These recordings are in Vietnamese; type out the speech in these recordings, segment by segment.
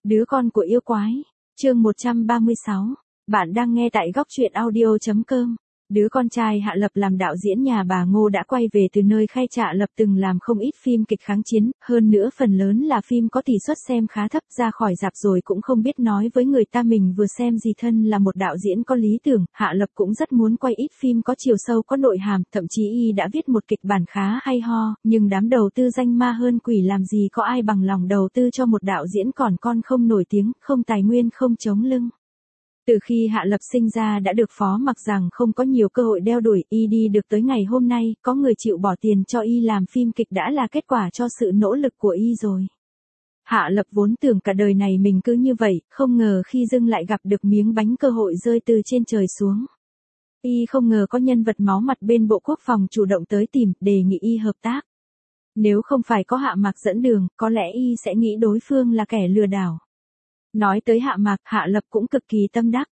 Đứa con của yêu quái. Chương 136. Bạn đang nghe tại góc truyện audio.com. Đứa con trai Hạ Lập làm đạo diễn nhà bà Ngô đã quay về từ nơi khai trạ Lập từng làm không ít phim kịch kháng chiến, hơn nữa phần lớn là phim có tỷ suất xem khá thấp, ra khỏi rạp rồi cũng không biết nói với người ta mình vừa xem gì. Thân là một đạo diễn có lý tưởng, Hạ Lập cũng rất muốn quay ít phim có chiều sâu có nội hàm, thậm chí y đã viết một kịch bản khá hay ho, nhưng đám đầu tư danh ma hơn quỷ làm gì có ai bằng lòng đầu tư cho một đạo diễn còn con không nổi tiếng, không tài nguyên không chống lưng. Từ khi Hạ Lập sinh ra đã được phó mặc rằng không có nhiều cơ hội đeo đuổi, y đi được tới ngày hôm nay, có người chịu bỏ tiền cho y làm phim kịch đã là kết quả cho sự nỗ lực của y rồi. Hạ Lập vốn tưởng cả đời này mình cứ như vậy, không ngờ khi dưng lại gặp được miếng bánh cơ hội rơi từ trên trời xuống. Y không ngờ có nhân vật máu mặt bên Bộ Quốc phòng chủ động tới tìm, đề nghị y hợp tác. Nếu không phải có Hạ Mạc dẫn đường, có lẽ y sẽ nghĩ đối phương là kẻ lừa đảo. Nói tới Hạ Mạc, Hạ Lập cũng cực kỳ tâm đắc.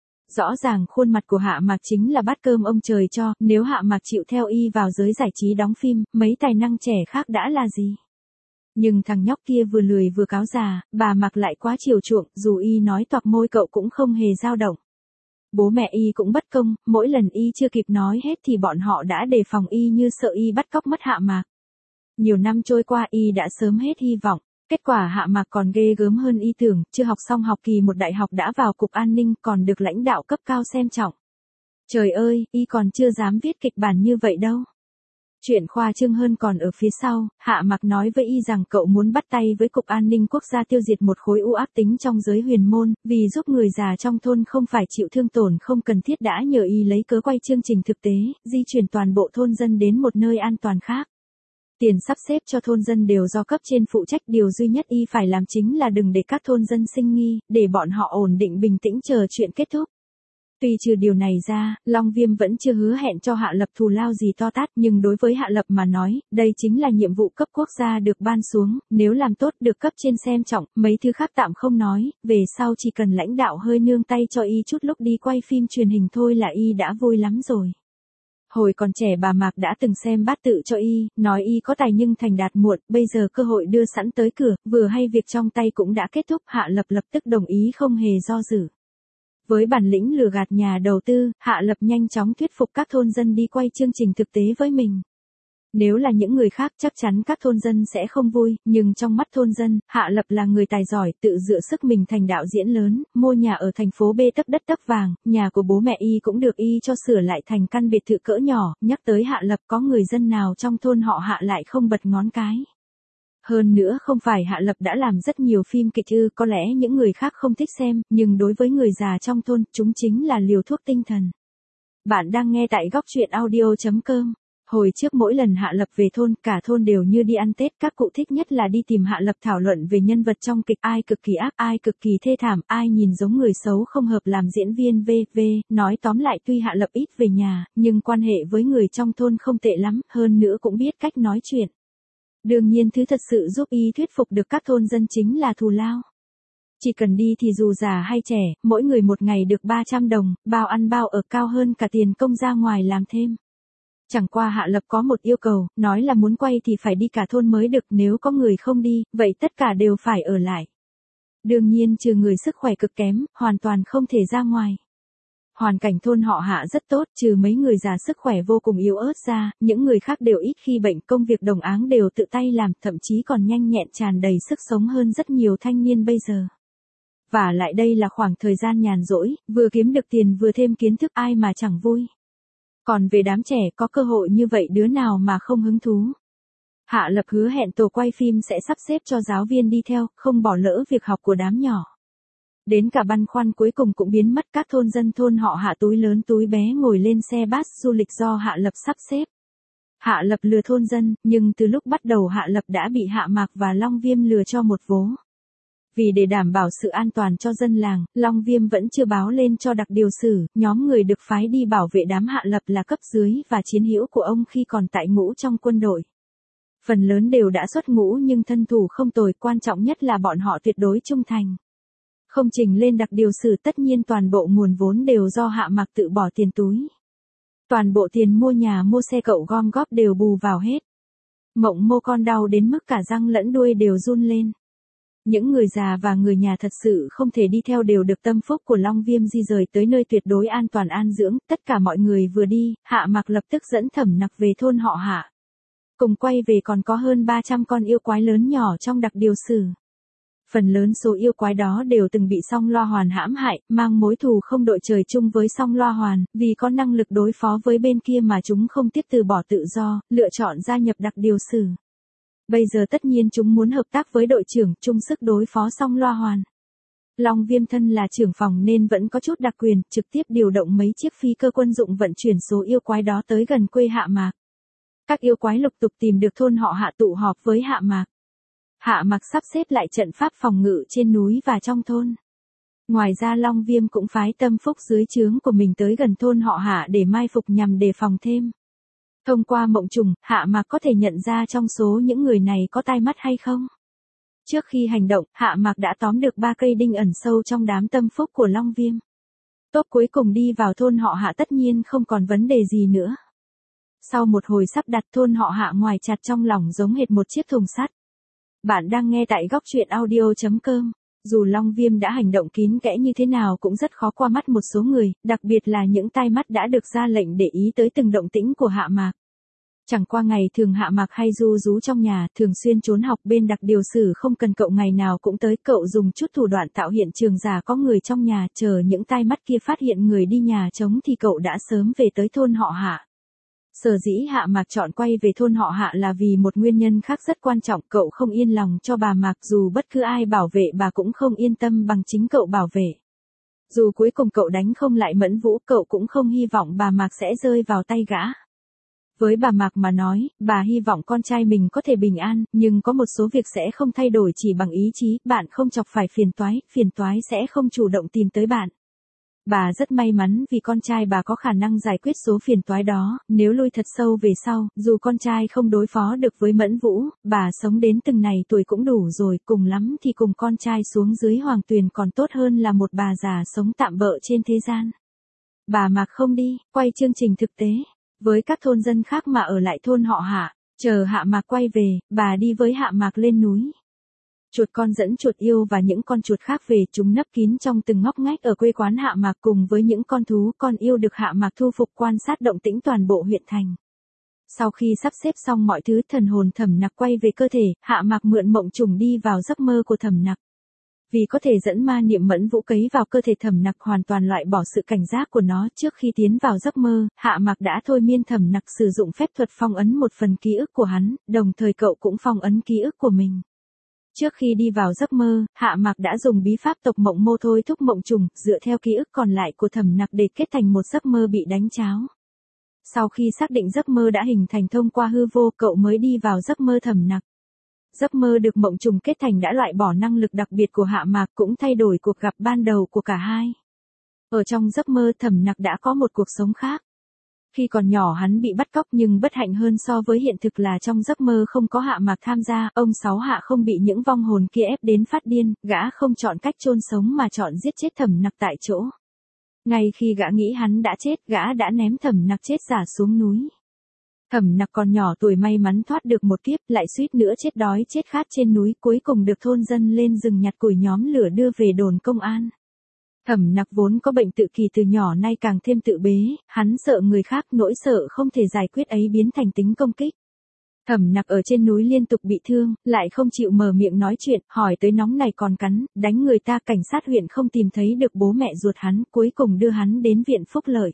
Rõ ràng khuôn mặt của Hạ Mạc chính là bát cơm ông trời cho, nếu Hạ Mạc chịu theo y vào giới giải trí đóng phim, mấy tài năng trẻ khác đã là gì. Nhưng thằng nhóc kia vừa lười vừa cáo già, bà Mạc lại quá chiều chuộng, dù y nói toạc môi cậu cũng không hề dao động. Bố mẹ y cũng bất công, mỗi lần y chưa kịp nói hết thì bọn họ đã đề phòng y như sợ y bắt cóc mất Hạ Mạc. Nhiều năm trôi qua y đã sớm hết hy vọng. Kết quả Hạ Mạc còn ghê gớm hơn y tưởng, chưa học xong học kỳ một đại học đã vào cục an ninh, còn được lãnh đạo cấp cao xem trọng. Trời ơi, y còn chưa dám viết kịch bản như vậy đâu. Chuyện khoa trương hơn còn ở phía sau, Hạ Mạc nói với y rằng cậu muốn bắt tay với cục an ninh quốc gia tiêu diệt một khối u ác tính trong giới huyền môn, vì giúp người già trong thôn không phải chịu thương tổn không cần thiết đã nhờ y lấy cớ quay chương trình thực tế, di chuyển toàn bộ thôn dân đến một nơi an toàn khác. Tiền sắp xếp cho thôn dân đều do cấp trên phụ trách, điều duy nhất y phải làm chính là đừng để các thôn dân sinh nghi, để bọn họ ổn định bình tĩnh chờ chuyện kết thúc. Tuy trừ điều này ra, Long Viêm vẫn chưa hứa hẹn cho Hạ Lập thù lao gì to tát, nhưng đối với Hạ Lập mà nói, đây chính là nhiệm vụ cấp quốc gia được ban xuống, nếu làm tốt được cấp trên xem trọng, mấy thứ khác tạm không nói, về sau chỉ cần lãnh đạo hơi nương tay cho y chút lúc đi quay phim truyền hình thôi là y đã vui lắm rồi. Hồi còn trẻ bà Mạc đã từng xem bát tự cho y, nói y có tài nhưng thành đạt muộn, bây giờ cơ hội đưa sẵn tới cửa, vừa hay việc trong tay cũng đã kết thúc, Hạ Lập lập tức đồng ý không hề do dự. Với bản lĩnh lừa gạt nhà đầu tư, Hạ Lập nhanh chóng thuyết phục các thôn dân đi quay chương trình thực tế với mình. Nếu là những người khác chắc chắn các thôn dân sẽ không vui, nhưng trong mắt thôn dân, Hạ Lập là người tài giỏi, tự dựa sức mình thành đạo diễn lớn, mua nhà ở thành phố B tấc đất tấc vàng, nhà của bố mẹ y cũng được y cho sửa lại thành căn biệt thự cỡ nhỏ, nhắc tới Hạ Lập có người dân nào trong thôn họ Hạ lại không bật ngón cái. Hơn nữa không phải Hạ Lập đã làm rất nhiều phim kịch ư, có lẽ những người khác không thích xem, nhưng đối với người già trong thôn, chúng chính là liều thuốc tinh thần. Bạn đang nghe tại góc truyện audio.com. Hồi trước mỗi lần Hạ Lập về thôn, cả thôn đều như đi ăn Tết, các cụ thích nhất là đi tìm Hạ Lập thảo luận về nhân vật trong kịch, ai cực kỳ ác, ai cực kỳ thê thảm, ai nhìn giống người xấu không hợp làm diễn viên v.v. Nói tóm lại tuy Hạ Lập ít về nhà, nhưng quan hệ với người trong thôn không tệ lắm, hơn nữa cũng biết cách nói chuyện. Đương nhiên thứ thật sự giúp y thuyết phục được các thôn dân chính là thù lao. Chỉ cần đi thì dù già hay trẻ, mỗi người một ngày được 300 đồng, bao ăn bao ở cao hơn cả tiền công ra ngoài làm thêm. Chẳng qua Hạ Lập có một yêu cầu, nói là muốn quay thì phải đi cả thôn mới được, nếu có người không đi, vậy tất cả đều phải ở lại. Đương nhiên trừ người sức khỏe cực kém, hoàn toàn không thể ra ngoài. Hoàn cảnh thôn họ Hạ rất tốt, trừ mấy người già sức khỏe vô cùng yếu ớt ra, những người khác đều ít khi bệnh, công việc đồng áng đều tự tay làm, thậm chí còn nhanh nhẹn tràn đầy sức sống hơn rất nhiều thanh niên bây giờ. Và lại đây là khoảng thời gian nhàn rỗi, vừa kiếm được tiền vừa thêm kiến thức, ai mà chẳng vui. Còn về đám trẻ có cơ hội như vậy đứa nào mà không hứng thú. Hạ Lập hứa hẹn tổ quay phim sẽ sắp xếp cho giáo viên đi theo, không bỏ lỡ việc học của đám nhỏ. Đến cả băn khoăn cuối cùng cũng biến mất, các thôn dân thôn họ Hạ túi lớn túi bé ngồi lên xe bus du lịch do Hạ Lập sắp xếp. Hạ Lập lừa thôn dân, nhưng từ lúc bắt đầu Hạ Lập đã bị Hạ Mạc và Long Viêm lừa cho một vố. Vì để đảm bảo sự an toàn cho dân làng, Long Viêm vẫn chưa báo lên cho đặc điều sử, nhóm người được phái đi bảo vệ đám Hạ Lập là cấp dưới và chiến hữu của ông khi còn tại ngũ trong quân đội. Phần lớn đều đã xuất ngũ nhưng thân thủ không tồi, quan trọng nhất là bọn họ tuyệt đối trung thành. Không trình lên đặc điều sử, tất nhiên toàn bộ nguồn vốn đều do Hạ Mạc tự bỏ tiền túi. Toàn bộ tiền mua nhà mua xe cậu gom góp đều bù vào hết. Mộng Mô con đau đến mức cả răng lẫn đuôi đều run lên. Những người già và người nhà thật sự không thể đi theo đều được Tâm Phúc của Long Viêm di rời tới nơi tuyệt đối an toàn an dưỡng, tất cả mọi người vừa đi, Hạ Mạc lập tức dẫn Thẩm Nặc về thôn họ Hạ. Cùng quay về còn có hơn 300 con yêu quái lớn nhỏ trong đặc điều sử. Phần lớn số yêu quái đó đều từng bị Song Loa Hoàn hãm hại, mang mối thù không đội trời chung với Song Loa Hoàn, vì có năng lực đối phó với bên kia mà chúng không tiếp từ bỏ tự do, lựa chọn gia nhập đặc điều sử. Bây giờ tất nhiên chúng muốn hợp tác với đội trưởng, chung sức đối phó Song Loa Hoàn. Long Viêm thân là trưởng phòng nên vẫn có chút đặc quyền, trực tiếp điều động mấy chiếc phi cơ quân dụng vận chuyển số yêu quái đó tới gần quê Hạ Mạc. Các yêu quái lục tục tìm được thôn họ Hạ tụ họp với Hạ Mạc. Hạ Mạc sắp xếp lại trận pháp phòng ngự trên núi và trong thôn. Ngoài ra Long Viêm cũng phái Tâm Phúc dưới trướng của mình tới gần thôn họ Hạ để mai phục nhằm đề phòng thêm. Thông qua mộng trùng, Hạ Mạc có thể nhận ra trong số những người này có tai mắt hay không. Trước khi hành động, Hạ Mạc đã tóm được 3 cây đinh ẩn sâu trong đám Tâm Phúc của Long Viêm. Tốt cuối cùng đi vào thôn họ Hạ tất nhiên không còn vấn đề gì nữa. Sau một hồi sắp đặt, thôn họ Hạ ngoài chặt trong lòng giống hệt một chiếc thùng sắt. Bạn đang nghe tại góc truyện audio.com. Dù Long Viêm đã hành động kín kẽ như thế nào cũng rất khó qua mắt một số người, đặc biệt là những tai mắt đã được ra lệnh để ý tới từng động tĩnh của Hạ Mạc. Chẳng qua ngày thường Hạ Mạc hay ru rú trong nhà, thường xuyên trốn học bên đặc điều sử không cần cậu ngày nào cũng tới, cậu dùng chút thủ đoạn tạo hiện trường giả có người trong nhà, chờ những tai mắt kia phát hiện người đi nhà trống thì cậu đã sớm về tới thôn họ Hạ. Sở dĩ Hạ Mạc chọn quay về thôn họ Hạ là vì một nguyên nhân khác rất quan trọng, cậu không yên lòng cho bà Mạc, dù bất cứ ai bảo vệ bà cũng không yên tâm bằng chính cậu bảo vệ. Dù cuối cùng cậu đánh không lại Mẫn Vũ, cậu cũng không hy vọng bà Mạc sẽ rơi vào tay gã. Với bà Mạc mà nói, bà hy vọng con trai mình có thể bình an, nhưng có một số việc sẽ không thay đổi chỉ bằng ý chí, bạn không chọc phải phiền toái sẽ không chủ động tìm tới bạn. Bà rất may mắn vì con trai bà có khả năng giải quyết số phiền toái đó, nếu lui thật sâu về sau, dù con trai không đối phó được với Mẫn Vũ, bà sống đến từng này tuổi cũng đủ rồi, cùng lắm thì cùng con trai xuống dưới hoàng tuyền còn tốt hơn là một bà già sống tạm bợ trên thế gian. Bà Mạc không đi, quay chương trình thực tế, với các thôn dân khác mà ở lại thôn họ Hạ, chờ Hạ Mạc quay về, bà đi với Hạ Mạc lên núi. Chuột con dẫn chuột yêu và những con chuột khác về, chúng nấp kín trong từng ngóc ngách ở quê quán Hạ Mạc cùng với những con thú con yêu được Hạ Mạc thu phục quan sát động tĩnh toàn bộ huyện thành. Sau khi sắp xếp xong mọi thứ, thần hồn Thẩm Nặc quay về cơ thể, Hạ Mạc mượn mộng trùng đi vào giấc mơ của Thẩm Nặc. Vì có thể dẫn ma niệm Mẫn Vũ cấy vào cơ thể Thẩm Nặc hoàn toàn loại bỏ sự cảnh giác của nó, trước khi tiến vào giấc mơ, Hạ Mạc đã thôi miên Thẩm Nặc sử dụng phép thuật phong ấn một phần ký ức của hắn, đồng thời cậu cũng phong ấn ký ức của mình. Trước khi đi vào giấc mơ, Hạ Mạc đã dùng bí pháp tộc mộng mô thôi thúc mộng trùng, dựa theo ký ức còn lại của Thẩm Nặc để kết thành một giấc mơ bị đánh tráo. Sau khi xác định giấc mơ đã hình thành thông qua hư vô, cậu mới đi vào giấc mơ Thẩm Nặc. Giấc mơ được mộng trùng kết thành đã loại bỏ năng lực đặc biệt của Hạ Mạc, cũng thay đổi cuộc gặp ban đầu của cả hai. Ở trong giấc mơ, Thẩm Nặc đã có một cuộc sống khác. Khi còn nhỏ hắn bị bắt cóc, nhưng bất hạnh hơn so với hiện thực là trong giấc mơ không có Hạ Mạc tham gia, ông Sáu Hạ không bị những vong hồn kia ép đến phát điên, gã không chọn cách chôn sống mà chọn giết chết Thẩm Nặc tại chỗ. Ngay khi gã nghĩ hắn đã chết, gã đã ném Thẩm Nặc chết giả xuống núi. Thẩm Nặc còn nhỏ tuổi may mắn thoát được một kiếp, lại suýt nữa chết đói chết khát trên núi, cuối cùng được thôn dân lên rừng nhặt củi nhóm lửa đưa về đồn công an. Thẩm Nặc vốn có bệnh tự kỷ từ nhỏ, nay càng thêm tự bế, hắn sợ người khác, nỗi sợ không thể giải quyết ấy biến thành tính công kích. Thẩm Nặc ở trên núi liên tục bị thương, lại không chịu mở miệng nói chuyện, hỏi tới nóng này còn cắn, đánh người ta, cảnh sát huyện không tìm thấy được bố mẹ ruột hắn, cuối cùng đưa hắn đến viện phúc lợi.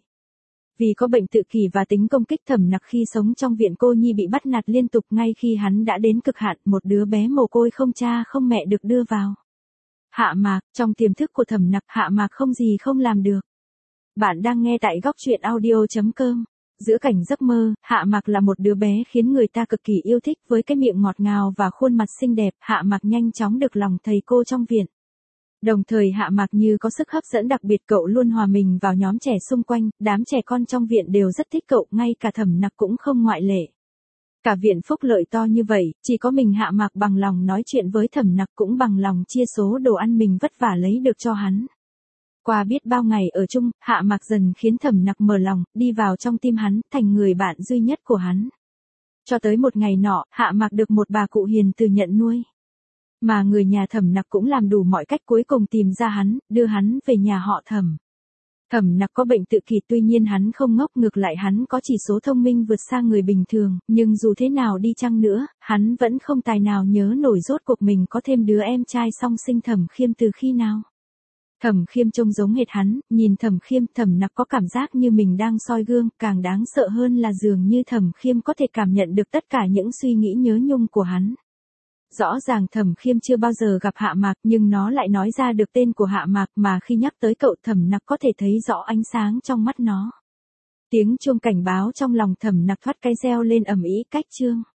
Vì có bệnh tự kỷ và tính công kích, Thẩm Nặc khi sống trong viện cô nhi bị bắt nạt liên tục, ngay khi hắn đã đến cực hạn, một đứa bé mồ côi không cha không mẹ được đưa vào. Hạ Mạc, trong tiềm thức của Thẩm Nặc, Hạ Mạc không gì không làm được. Bạn đang nghe tại góc truyện audio.com. Giữa cảnh giấc mơ, Hạ Mạc là một đứa bé khiến người ta cực kỳ yêu thích, với cái miệng ngọt ngào và khuôn mặt xinh đẹp, Hạ Mạc nhanh chóng được lòng thầy cô trong viện. Đồng thời Hạ Mạc như có sức hấp dẫn đặc biệt, cậu luôn hòa mình vào nhóm trẻ xung quanh, đám trẻ con trong viện đều rất thích cậu, ngay cả Thẩm Nặc cũng không ngoại lệ. Cả viện phúc lợi to như vậy, chỉ có mình Hạ Mạc bằng lòng nói chuyện với Thẩm Nặc, cũng bằng lòng chia số đồ ăn mình vất vả lấy được cho hắn. Qua biết bao ngày ở chung, Hạ Mạc dần khiến Thẩm Nặc mở lòng, đi vào trong tim hắn, thành người bạn duy nhất của hắn. Cho tới một ngày nọ, Hạ Mạc được một bà cụ hiền từ nhận nuôi. Mà người nhà Thẩm Nặc cũng làm đủ mọi cách cuối cùng tìm ra hắn, đưa hắn về nhà họ Thẩm. Thẩm Nặc có bệnh tự kỷ, tuy nhiên hắn không ngốc, ngược lại hắn có chỉ số thông minh vượt xa người bình thường, nhưng dù thế nào đi chăng nữa, hắn vẫn không tài nào nhớ nổi rốt cuộc mình có thêm đứa em trai song sinh Thẩm Khiêm từ khi nào. Thẩm Khiêm trông giống hệt hắn, nhìn Thẩm Khiêm, Thẩm Nặc có cảm giác như mình đang soi gương, càng đáng sợ hơn là dường như Thẩm Khiêm có thể cảm nhận được tất cả những suy nghĩ nhớ nhung của hắn. Rõ ràng Thẩm Khiêm chưa bao giờ gặp Hạ Mạc, nhưng nó lại nói ra được tên của Hạ Mạc, mà khi nhắc tới cậu, Thẩm Nặc có thể thấy rõ ánh sáng trong mắt nó. Tiếng chuông cảnh báo trong lòng Thẩm Nặc thoát cái reo lên ầm ĩ. Cách chương